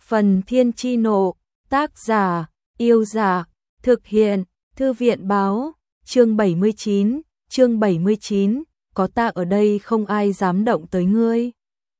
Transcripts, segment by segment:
Phần Thiên Chi Nộ, tác giả, Yêu Dạ, thực hiện, Thư viện Báo, chương 79, có ta ở đây không ai dám động tới ngươi.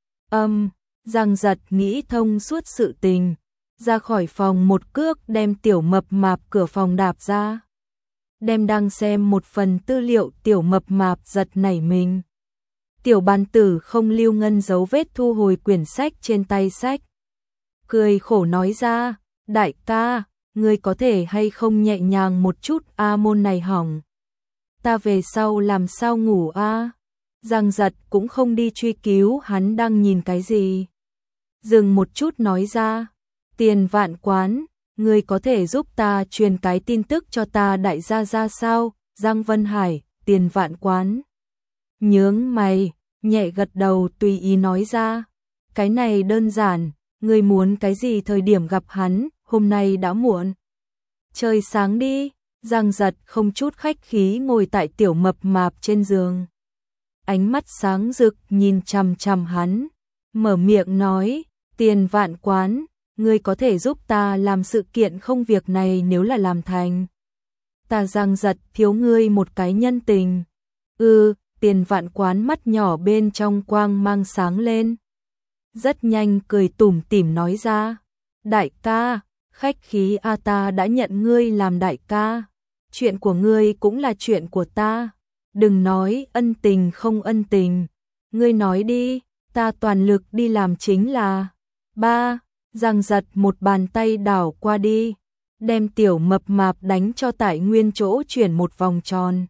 Giang Giật nghĩ thông suốt sự tình, ra khỏi phòng một cước đem Tiểu Mập Mạp cửa phòng đạp ra. Đem đang xem một phần tư liệu, Tiểu Mập Mạp giật nảy mình. Tiểu Bàn Tử không lưu ngân dấu vết thu hồi quyển sách trên tay sách. Cười khổ nói ra, đại ca, ngươi có thể hay không nhẹ nhàng một chút, môn này hỏng. Ta về sau làm sao ngủ a? Giang Giật cũng không đi truy cứu hắn đang nhìn cái gì. Dừng một chút nói ra, Tiền Vạn Quán, ngươi có thể giúp ta truyền cái tin tức cho ta đại gia ra sao? Giang Vân Hải, Tiền Vạn Quán. Nhướng mày, nhẹ gật đầu tùy ý nói ra, cái này đơn giản, ngươi muốn cái gì thời điểm gặp hắn, hôm nay đã muộn. Trời sáng đi, Giang Giật không chút khách khí ngồi tại Tiểu Mập Mạp trên giường. Ánh mắt sáng rực nhìn chằm chằm hắn, mở miệng nói, Tiền Vạn Quán, ngươi có thể giúp ta làm sự kiện không? Việc này nếu là làm thành, ta Giang Giật thiếu ngươi một cái nhân tình. Tiền Vạn Quán mắt nhỏ bên trong quang mang sáng lên. Rất nhanh cười tủm tỉm nói ra, đại ca, khách khí ta đã nhận ngươi làm đại ca. Chuyện của ngươi cũng là chuyện của ta. Đừng nói ân tình không ân tình. Ngươi nói đi, ta toàn lực đi làm chính là. Giang Giật một bàn tay đảo qua đi, đem Tiểu Mập Mạp đánh cho tại nguyên chỗ chuyển một vòng tròn.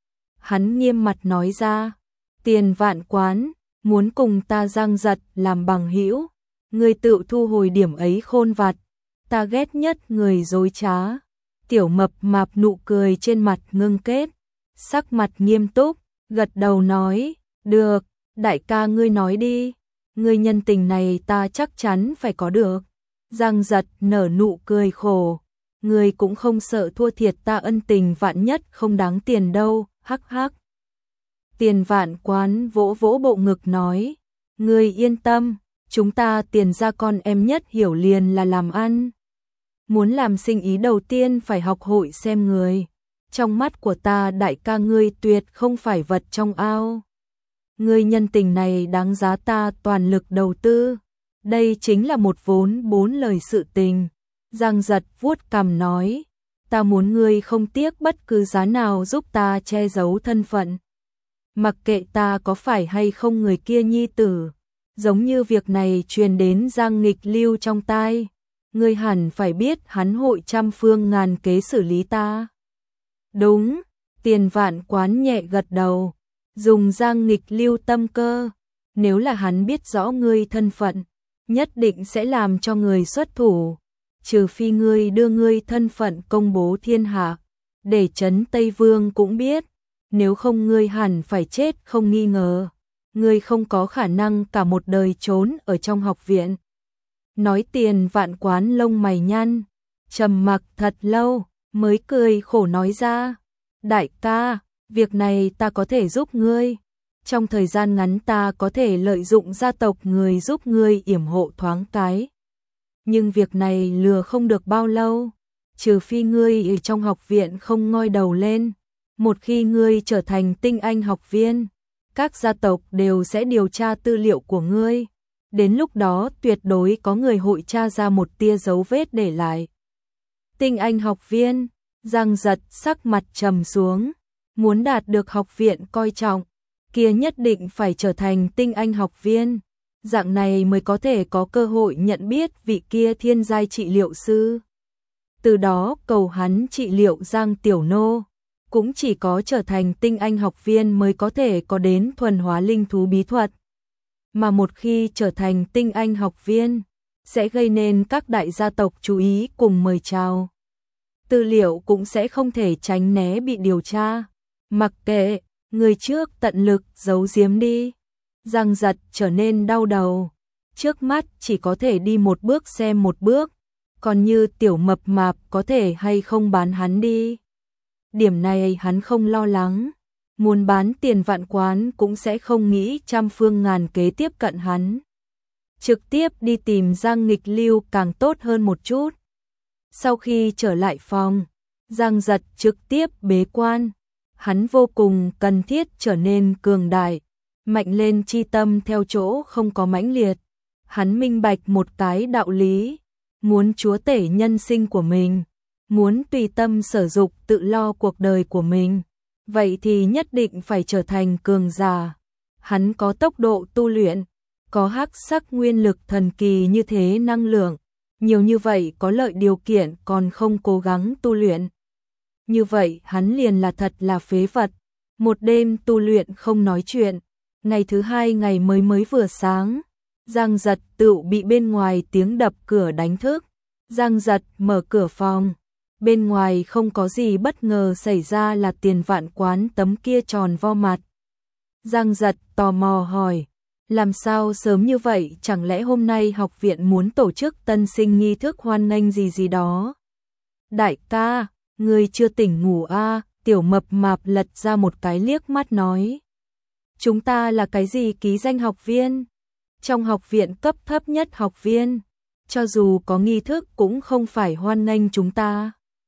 Hắn nghiêm mặt nói ra, Tiền Vạn Quán, muốn cùng ta Giang Giật làm bằng hữu, ngươi tự thu hồi điểm ấy khôn vặt, ta ghét nhất người dối trá. Tiểu Mập Mạp nụ cười trên mặt ngưng kết, sắc mặt nghiêm túc, gật đầu nói, được, đại ca ngươi nói đi, ngươi nhân tình này ta chắc chắn phải có được. Giang Giật nở nụ cười khổ, ngươi cũng không sợ thua thiệt ta, ân tình vạn nhất không đáng tiền đâu, hắc hắc. Tiền Vạn Quán vỗ vỗ bộ ngực nói, ngươi yên tâm, chúng ta Tiền gia con em nhất hiểu liền là làm ăn. Muốn làm sinh ý đầu tiên phải học hội xem người. Trong mắt của ta đại ca ngươi tuyệt không phải vật trong ao. Ngươi nhân tình này đáng giá ta toàn lực đầu tư. Đây chính là một vốn 4 lời sự tình. Giang Giật vuốt cằm nói, ta muốn ngươi không tiếc bất cứ giá nào giúp ta che giấu thân phận. Mặc kệ ta có phải hay không người kia nhi tử, giống như việc này truyền đến Giang Nghịch Lưu trong tai, ngươi hẳn phải biết hắn hội trăm phương ngàn kế xử lý ta. Đúng, Tiền Vạn Quán nhẹ gật đầu, dùng Giang Nghịch Lưu tâm cơ, nếu là hắn biết rõ ngươi thân phận, nhất định sẽ làm cho người xuất thủ, trừ phi ngươi đưa ngươi thân phận công bố thiên hạ, để Trấn Tây Vương cũng biết, nếu không ngươi hẳn phải chết không nghi ngờ, ngươi không có khả năng cả một đời trốn ở trong học viện. Nói Tiền Vạn Quán lông mày nhăn, trầm mặc thật lâu, mới cười khổ nói ra, đại ca, việc này ta có thể giúp ngươi. Trong thời gian ngắn ta có thể lợi dụng gia tộc người giúp ngươi yểm hộ thoáng cái. Nhưng việc này lừa không được bao lâu, trừ phi ngươi ở trong học viện không ngoi đầu lên. Một khi ngươi trở thành tinh anh học viên, các gia tộc đều sẽ điều tra tư liệu của ngươi. Đến lúc đó tuyệt đối có người hội tra ra một tia dấu vết để lại. Tinh anh học viên, Giang Giật sắc mặt trầm xuống, muốn đạt được học viện coi trọng, kia nhất định phải trở thành tinh anh học viên, dạng này mới có thể có cơ hội nhận biết vị kia thiên giai trị liệu sư. Từ đó cầu hắn trị liệu Giang Tiểu Nô, cũng chỉ có trở thành tinh anh học viên mới có thể có đến thuần hóa linh thú bí thuật. Mà một khi trở thành tinh anh học viên, sẽ gây nên các đại gia tộc chú ý cùng mời chào. Tư liệu cũng sẽ không thể tránh né bị điều tra. Mặc kệ, người trước tận lực giấu giếm đi. Giang Giật trở nên đau đầu. Trước mắt chỉ có thể đi một bước xem một bước. Còn như Tiểu Mập Mạp có thể hay không bán hắn đi. Điểm này hắn không lo lắng. Muốn bán Tiền Vạn Quán cũng sẽ không nghĩ trăm phương ngàn kế tiếp cận hắn. trực tiếp đi tìm Giang Nghịch Lưu càng tốt hơn một chút. Sau khi trở lại phòng, Giang Giật trực tiếp bế quan. Hắn vô cùng cần thiết trở nên cường đại, mạnh lên chi tâm theo chỗ không có mãnh liệt. Hắn minh bạch một cái đạo lý, muốn chúa tể nhân sinh của mình, muốn tùy tâm sở dục tự lo cuộc đời của mình, vậy thì nhất định phải trở thành cường giả. Hắn có tốc độ tu luyện, có hắc sắc nguyên lực thần kỳ như thế năng lượng, nhiều như vậy có lợi điều kiện còn không cố gắng tu luyện. Như vậy hắn liền là thật là phế vật, một đêm tu luyện không nói chuyện. Ngày thứ hai ngày mới vừa sáng, Giang Giật tự bị bên ngoài tiếng đập cửa đánh thức. Giang Giật mở cửa phòng, bên ngoài không có gì bất ngờ xảy ra là Tiền Vạn Quán tấm kia tròn vo mặt. Giang Giật tò mò hỏi, làm sao sớm như vậy, chẳng lẽ hôm nay học viện muốn tổ chức tân sinh nghi thức hoan nghênh gì đó? Đại ca, ngươi chưa tỉnh ngủ à? Tiểu Mập Mạp lật ra một cái liếc mắt nói. Chúng ta là cái gì ký danh học viên? Trong học viện cấp thấp nhất học viên, cho dù có nghi thức cũng không phải hoan nghênh chúng ta.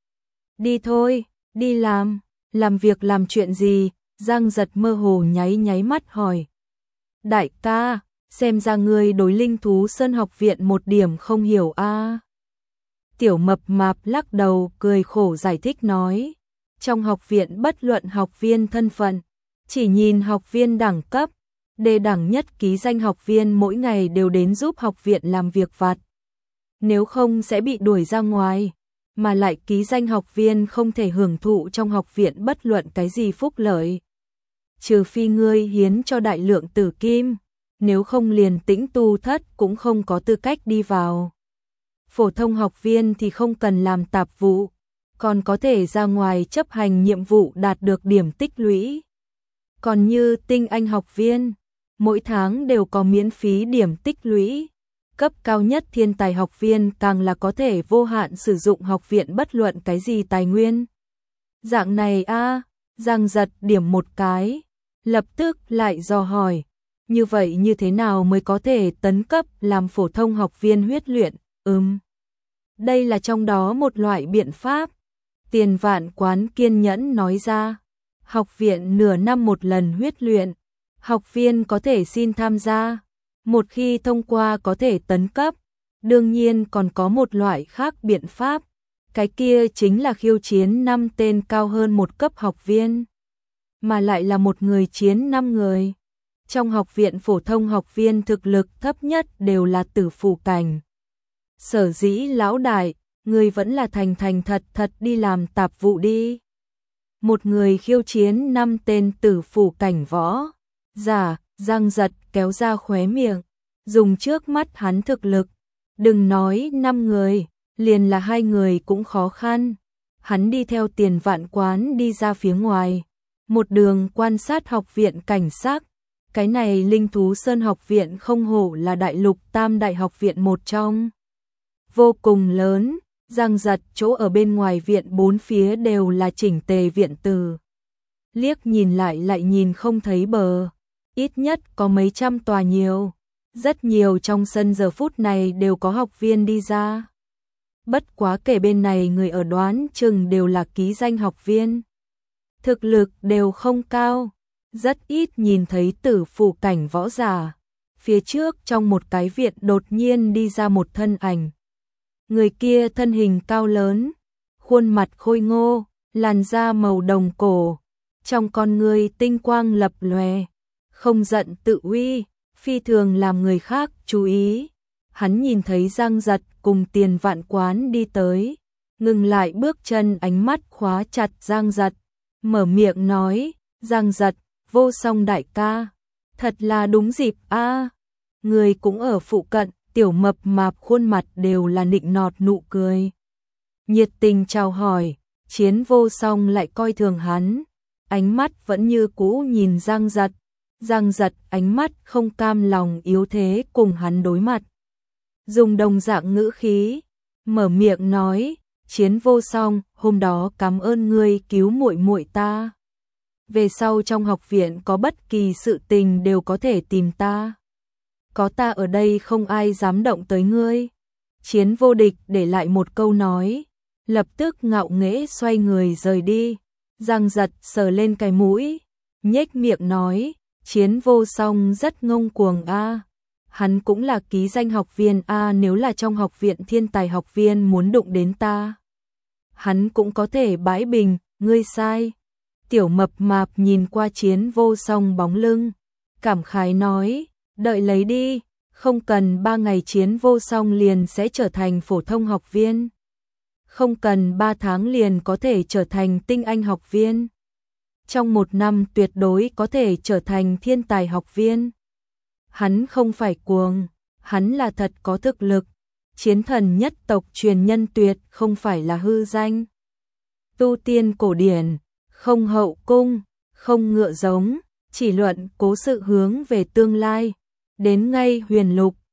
Đi thôi, đi làm việc làm chuyện gì? Giang Giật mơ hồ nháy mắt hỏi. Đại ca, xem ra ngươi đối Linh Thú Sơn học viện một điểm không hiểu a. Tiểu Mập Mạp lắc đầu cười khổ giải thích nói. Trong học viện bất luận học viên thân phận, chỉ nhìn học viên đẳng cấp, đề đẳng nhất ký danh học viên mỗi ngày đều đến giúp học viện làm việc vặt. Nếu không sẽ bị đuổi ra ngoài, mà lại ký danh học viên không thể hưởng thụ trong học viện bất luận cái gì phúc lợi. Trừ phi ngươi hiến cho đại lượng tử kim, nếu không liền Tĩnh Tu Thất cũng không có tư cách đi vào. Phổ thông học viên thì không cần làm tạp vụ, còn có thể ra ngoài chấp hành nhiệm vụ đạt được điểm tích lũy. Còn như tinh anh học viên, mỗi tháng đều có miễn phí điểm tích lũy. Cấp cao nhất thiên tài học viên càng là có thể vô hạn sử dụng học viện bất luận cái gì tài nguyên. Dạng này a, Giang Giật điểm một cái, lập tức lại dò hỏi, như vậy như thế nào mới có thể tấn cấp làm phổ thông học viên huyết luyện? Đây là trong đó một loại biện pháp. Tiền Vạn Quán kiên nhẫn nói ra, học viện nửa năm một lần huyết luyện, học viên có thể xin tham gia, một khi thông qua có thể tấn cấp. Đương nhiên còn có một loại khác biện pháp, cái kia chính là khiêu chiến 5 tên cao hơn một cấp học viên, mà lại là một người chiến 5 người. Trong học viện phổ thông học viên thực lực thấp nhất đều là tử phù cảnh. Sở dĩ lão đại, người vẫn là thành thật đi làm tạp vụ đi. Một người khiêu chiến 5 tên tử phù cảnh võ giả. Giang Giật kéo ra khóe miệng, dùng trước mắt hắn thực lực, đừng nói 5 người, liền là 2 người cũng khó khăn. Hắn đi theo Tiền Vạn Quán đi ra phía ngoài, một đường quan sát học viện cảnh sát. Cái này Linh Thú Sơn học viện không hổ là đại lục tam đại học viện một trong, vô cùng lớn. Giang Giật chỗ ở bên ngoài viện bốn phía đều là chỉnh tề viện từ, liếc nhìn lại nhìn không thấy bờ, ít nhất có mấy trăm tòa nhiều. Rất nhiều trong sân giờ phút này đều có học viên đi ra. Bất quá kể bên này người ở đoán chừng đều là ký danh học viên, thực lực đều không cao, rất ít nhìn thấy tử phù cảnh võ giả. Phía trước trong một cái viện đột nhiên đi ra một thân ảnh. Người kia thân hình cao lớn, khuôn mặt khôi ngô, làn da màu đồng cổ, trong con ngươi tinh quang lập lòe, không giận tự uy, phi thường làm người khác chú ý. Hắn nhìn thấy Giang Giật cùng Tiền Vạn Quán đi tới, ngừng lại bước chân, ánh mắt khóa chặt Giang Giật, mở miệng nói, Giang Giật, Vô Song đại ca, thật là đúng dịp a, người cũng ở phụ cận. Tiểu Mập Mạp khuôn mặt đều là nịnh nọt nụ cười, nhiệt tình chào hỏi. Chiến Vô Song lại coi thường hắn, ánh mắt vẫn như cũ nhìn Giang Giật. Giang Giật ánh mắt không cam lòng yếu thế cùng hắn đối mặt, dùng đồng dạng ngữ khí mở miệng nói, Chiến Vô Song, hôm đó cảm ơn ngươi cứu muội muội ta, về sau trong học viện có bất kỳ sự tình đều có thể tìm ta. có ta ở đây không ai dám động tới ngươi. Chiến Vô Địch để lại một câu nói, lập tức ngạo nghễ xoay người rời đi. Giang Giật sờ lên cái mũi, nhếch miệng nói, Chiến Vô Song rất ngông cuồng a. Hắn cũng là ký danh học viên a, nếu là trong học viện thiên tài học viên muốn đụng đến ta, hắn cũng có thể bãi bình, ngươi sai. Tiểu mập mạp nhìn qua Chiến Vô Song bóng lưng, cảm khái nói, đợi lấy đi, không cần 3 ngày Chiến Vô Song liền sẽ trở thành phổ thông học viên. Không cần 3 tháng liền có thể trở thành tinh anh học viên. Trong 1 năm tuyệt đối có thể trở thành thiên tài học viên. Hắn không phải cuồng, hắn là thật có thực lực. Chiến thần nhất tộc truyền nhân tuyệt không phải là hư danh. Tu tiên cổ điển, không hậu cung, không ngựa giống, chỉ luận cố sự hướng về tương lai. Đến ngay huyền lục,